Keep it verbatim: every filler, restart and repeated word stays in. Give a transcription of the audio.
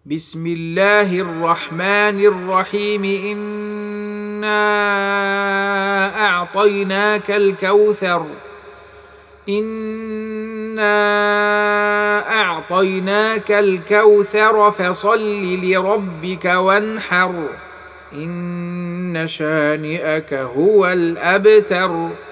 بسم الله الرحمن الرحيم إنا أعطيناك الكوثر إنا أعطيناك الكوثر فصل لربك وانحر إن شانئك هو الأبتر.